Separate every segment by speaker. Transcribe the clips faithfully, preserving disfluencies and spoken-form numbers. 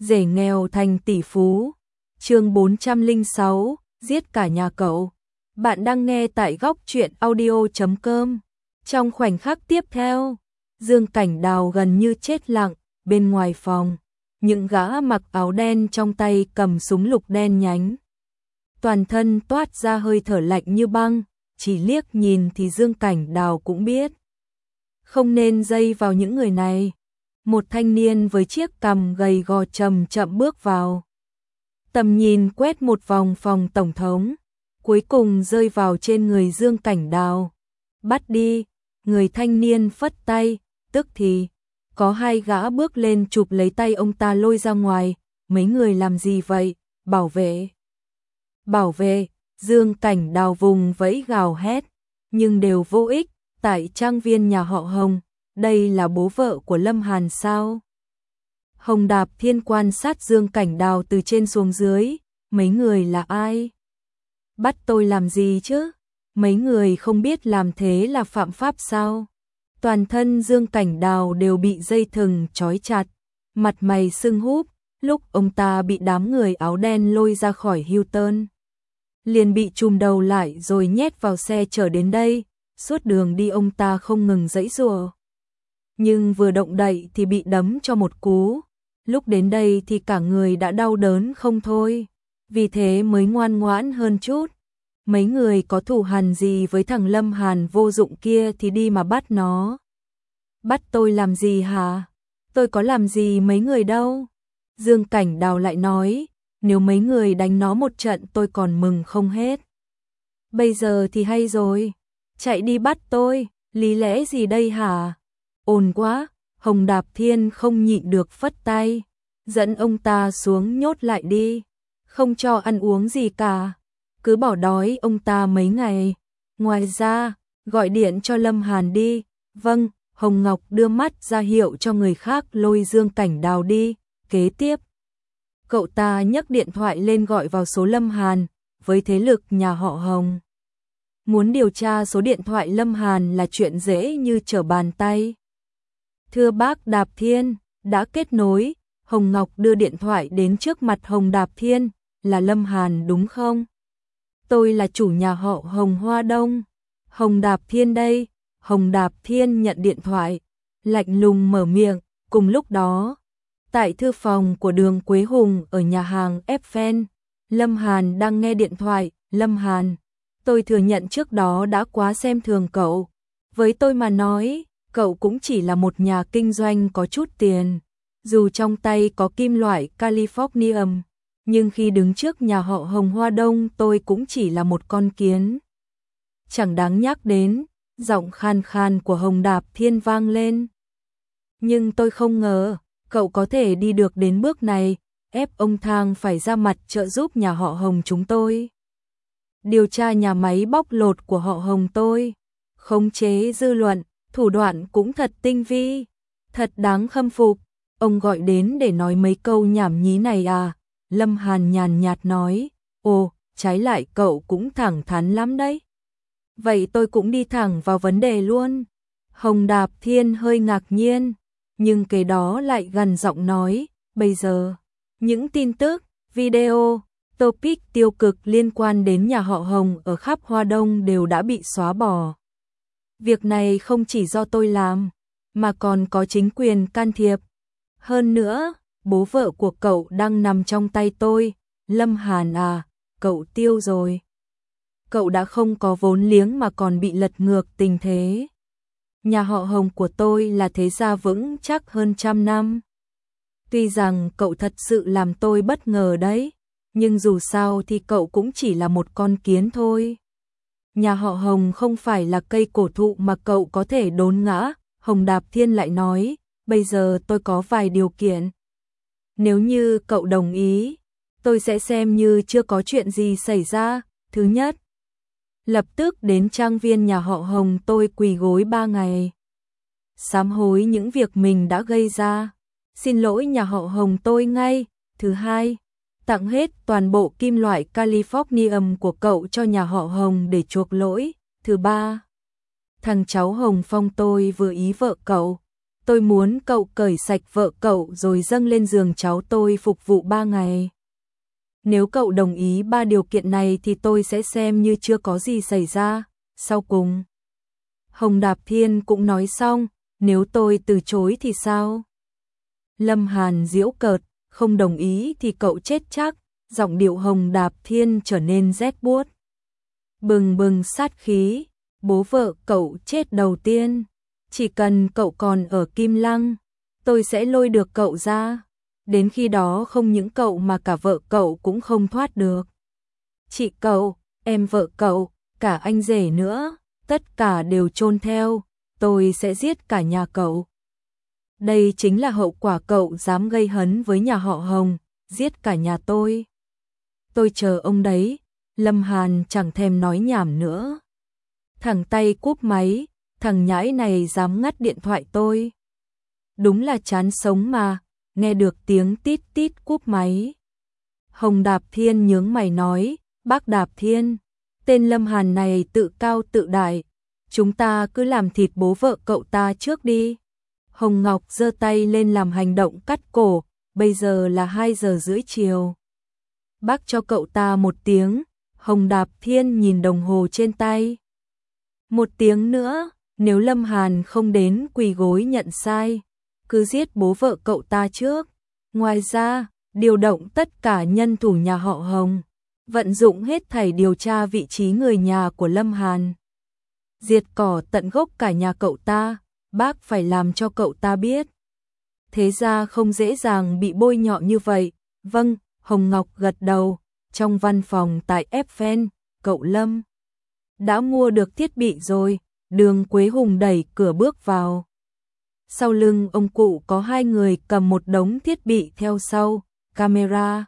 Speaker 1: rể nghèo thành tỷ phú. Chương bốn trăm lẻ sáu, giết cả nhà cậu. Bạn đang nghe tại góc truyện audio chấm com. Trong khoảnh khắc tiếp theo, Dương Cảnh Đào gần như chết lặng, bên ngoài phòng, những gã mặc áo đen trong tay cầm súng lục đen nhánh. Toàn thân toát ra hơi thở lạnh như băng, chỉ liếc nhìn thì Dương Cảnh Đào cũng biết. Không nên dây vào những người này. Một thanh niên với chiếc cằm gầy gò chậm chậm bước vào. Tầm nhìn quét một vòng phòng tổng thống, cuối cùng rơi vào trên người Dương Cảnh Đào. Bắt đi, người thanh niên phất tay, tức thì có hai gã bước lên chụp lấy tay ông ta lôi ra ngoài. Mấy người làm gì vậy? Bảo vệ. Bảo vệ, Dương Cảnh Đào vùng vẫy gào hét, nhưng đều vô ích. Tại trang viên nhà họ Hồng, đây là bố vợ của Lâm Hàn sao? Hồng Đạp Thiên quan sát Dương Cảnh Đào từ trên xuống dưới. Mấy người là ai? Bắt tôi làm gì chứ? Mấy người không biết làm thế là phạm pháp sao? Toàn thân Dương Cảnh Đào đều bị dây thừng trói chặt, mặt mày sưng húp. Lúc ông ta bị đám người áo đen lôi ra khỏi Hilton, liền bị trùm đầu lại rồi nhét vào xe chở đến đây. Suốt đường đi ông ta không ngừng giãy giụa, nhưng vừa động đậy thì bị đấm cho một cú. Lúc đến đây thì cả người đã đau đớn không thôi, vì thế mới ngoan ngoãn hơn chút. Mấy người có thù hằn gì với thằng Lâm Hàn vô dụng kia thì đi mà bắt nó. Bắt tôi làm gì hả? Tôi có làm gì mấy người đâu. Dương Cảnh Đào lại nói, nếu mấy người đánh nó một trận tôi còn mừng không hết. Bây giờ thì hay rồi, chạy đi bắt tôi, lý lẽ gì đây hả? Ồn quá. Hồng Đạp Thiên không nhịn được phất tay, dẫn ông ta xuống nhốt lại đi, không cho ăn uống gì cả, cứ bỏ đói ông ta mấy ngày. Ngoài ra, gọi điện cho Lâm Hàn đi. Vâng. Hồng Ngọc đưa mắt ra hiệu cho người khác lôi Dương Cảnh Đào đi. Kế tiếp, cậu ta nhấc điện thoại lên gọi vào số Lâm Hàn. Với thế lực nhà họ Hồng, muốn điều tra số điện thoại Lâm Hàn là chuyện dễ như trở bàn tay. Thưa bác Đạp Thiên, đã kết nối. Hồng Ngọc đưa điện thoại đến trước mặt Hồng Đạp Thiên. Là Lâm Hàn đúng không? Tôi là chủ nhà họ Hồng Hoa Đông. Hồng Đạp Thiên đây. Hồng Đạp Thiên nhận điện thoại, lạnh lùng mở miệng. Cùng lúc đó, tại thư phòng của Đường Quế Hùng ở nhà hàng Eiffel, Lâm Hàn đang nghe điện thoại. Lâm Hàn, tôi thừa nhận trước đó đã quá xem thường cậu. Với tôi mà nói, cậu cũng chỉ là một nhà kinh doanh có chút tiền. Dù trong tay có kim loại Californium, nhưng khi đứng trước nhà họ Hồng Hoa Đông tôi cũng chỉ là một con kiến. Chẳng đáng nhắc đến. Giọng khan khan của Hồng Đạp Thiên vang lên. Nhưng tôi không ngờ, cậu có thể đi được đến bước này, ép ông Thang phải ra mặt trợ giúp nhà họ Hồng chúng tôi. Điều tra nhà máy bóc lột của họ Hồng tôi, khống chế dư luận, thủ đoạn cũng thật tinh vi, thật đáng khâm phục. Ông gọi đến để nói mấy câu nhảm nhí này à? Lâm Hàn nhàn nhạt nói, ồ, trái lại cậu cũng thẳng thắn lắm đấy. Vậy tôi cũng đi thẳng vào vấn đề luôn. Hồng Đạp Thiên hơi ngạc nhiên, nhưng kế đó lại gằn giọng nói, bây giờ, những tin tức, video, topic tiêu cực liên quan đến nhà họ Hồng ở khắp Hoa Đông đều đã bị xóa bỏ. Việc này không chỉ do tôi làm, mà còn có chính quyền can thiệp. Hơn nữa, bố vợ của cậu đang nằm trong tay tôi. Lâm Hàn à, cậu tiêu rồi. Cậu đã không có vốn liếng mà còn bị lật ngược tình thế. Nhà họ Hồng của tôi là thế gia vững chắc hơn trăm năm. Tuy rằng cậu thật sự làm tôi bất ngờ đấy, nhưng dù sao thì cậu cũng chỉ là một con kiến thôi. Nhà họ Hồng không phải là cây cổ thụ mà cậu có thể đốn ngã. Hồng Đạp Thiên lại nói, bây giờ tôi có vài điều kiện. Nếu như cậu đồng ý, tôi sẽ xem như chưa có chuyện gì xảy ra. Thứ nhất, lập tức đến trang viên nhà họ Hồng tôi quỳ gối ba ngày, sám hối những việc mình đã gây ra, xin lỗi nhà họ Hồng tôi ngay. Thứ hai, tặng hết toàn bộ kim loại Californium của cậu cho nhà họ Hồng để chuộc lỗi. Thứ ba, thằng cháu Hồng Phong tôi vừa ý vợ cậu, Tôi muốn cậu cởi sạch vợ cậu rồi dâng lên giường cháu tôi phục vụ ba ngày. Nếu cậu đồng ý ba điều kiện này thì tôi sẽ xem như chưa có gì xảy ra. Sau cùng, Hồng Đạp Thiên cũng nói xong, nếu tôi từ chối thì sao? Lâm Hàn giễu cợt, không đồng ý thì cậu chết chắc, giọng điệu Hồng Đạp Thiên trở nên rét buốt. Bừng bừng sát khí, bố vợ cậu chết đầu tiên, chỉ cần cậu còn ở Kim Lăng, tôi sẽ lôi được cậu ra. Đến khi đó không những cậu mà cả vợ cậu cũng không thoát được. Chị cậu, em vợ cậu, cả anh rể nữa, tất cả đều chôn theo, tôi sẽ giết cả nhà cậu. Đây chính là hậu quả cậu dám gây hấn với nhà họ Hồng, giết cả nhà tôi. Tôi chờ ông đấy. Lâm Hàn chẳng thèm nói nhảm nữa. Thằng tay cúp máy, thằng nhãi này dám ngắt điện thoại tôi. Đúng là chán sống mà, nghe được tiếng tít tít cúp máy. Hồng Đạp Thiên nhướng mày nói, bác Đạp Thiên, tên Lâm Hàn này tự cao tự đại, chúng ta cứ làm thịt bố vợ cậu ta trước đi. Hồng Ngọc giơ tay lên làm hành động cắt cổ, bây giờ là hai giờ rưỡi chiều. Bác cho cậu ta một tiếng. Hồng Đạp Thiên nhìn đồng hồ trên tay. Một tiếng nữa, nếu Lâm Hàn không đến quỳ gối nhận sai, cứ giết bố vợ cậu ta trước. Ngoài ra, điều động tất cả nhân thủ nhà họ Hồng, vận dụng hết thảy điều tra vị trí người nhà của Lâm Hàn. Diệt cỏ tận gốc cả nhà cậu ta, bác phải làm cho cậu ta biết. Thế ra không dễ dàng bị bôi nhọ như vậy. Vâng, Hồng Ngọc gật đầu. Trong văn phòng tại Eiffel, cậu Lâm đã mua được thiết bị rồi. Đường Quế Hùng đẩy cửa bước vào. Sau lưng ông cụ có hai người cầm một đống thiết bị theo sau, camera,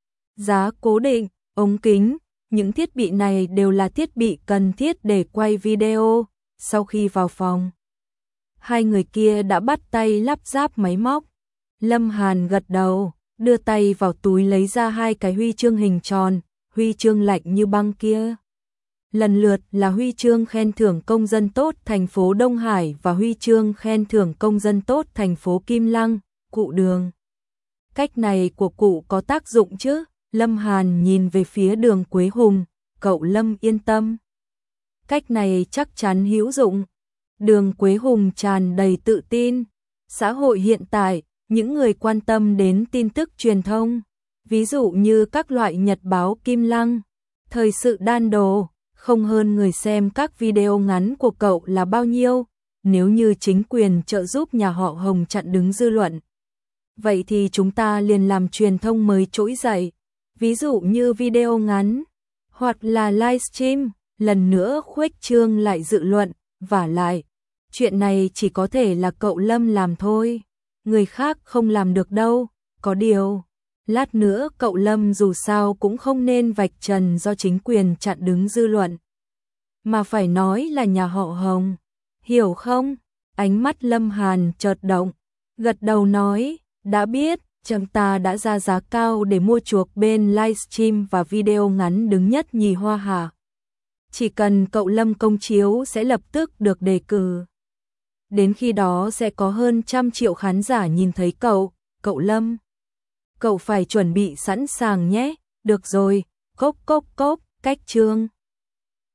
Speaker 1: giá cố định, ống kính. Những thiết bị này đều là thiết bị cần thiết để quay video. Sau khi vào phòng, hai người kia đã bắt tay lắp ráp máy móc. Lâm Hàn gật đầu, đưa tay vào túi lấy ra hai cái huy chương hình tròn, huy chương lạnh như băng kia. Lần lượt là huy chương khen thưởng công dân tốt thành phố Đông Hải và huy chương khen thưởng công dân tốt thành phố Kim Lăng. Cụ Đường, cách này của cụ có tác dụng chứ? Lâm Hàn nhìn về phía Đường Quế Hùng, cậu Lâm yên tâm. Cách này chắc chắn hữu dụng. Đường Quế Hùng tràn đầy tự tin. Xã hội hiện tại, những người quan tâm đến tin tức truyền thông, ví dụ như các loại nhật báo Kim Lăng, Thời sự Đan Đồ, không hơn người xem các video ngắn của cậu là bao nhiêu. Nếu như chính quyền trợ giúp nhà họ Hồng chặn đứng dư luận, vậy thì chúng ta liền làm truyền thông mới trỗi dậy, ví dụ như video ngắn, hoặc là livestream, lần nữa khuếch trương lại dự luận. Vả lại, chuyện này chỉ có thể là cậu Lâm làm thôi, người khác không làm được đâu. Có điều, lát nữa cậu Lâm dù sao cũng không nên vạch trần do chính quyền chặn đứng dư luận, mà phải nói là nhà họ Hồng, hiểu không? Ánh mắt Lâm Hàn chợt động, gật đầu nói, đã biết, chúng ta đã ra giá cao để mua chuộc bên livestream và video ngắn đứng nhất nhì hoa hả? Chỉ cần cậu Lâm công chiếu sẽ lập tức được đề cử. Đến khi đó sẽ có hơn trăm triệu khán giả nhìn thấy cậu, cậu Lâm. Cậu phải chuẩn bị sẵn sàng nhé. Được rồi, cốc cốc cốc, cách chương.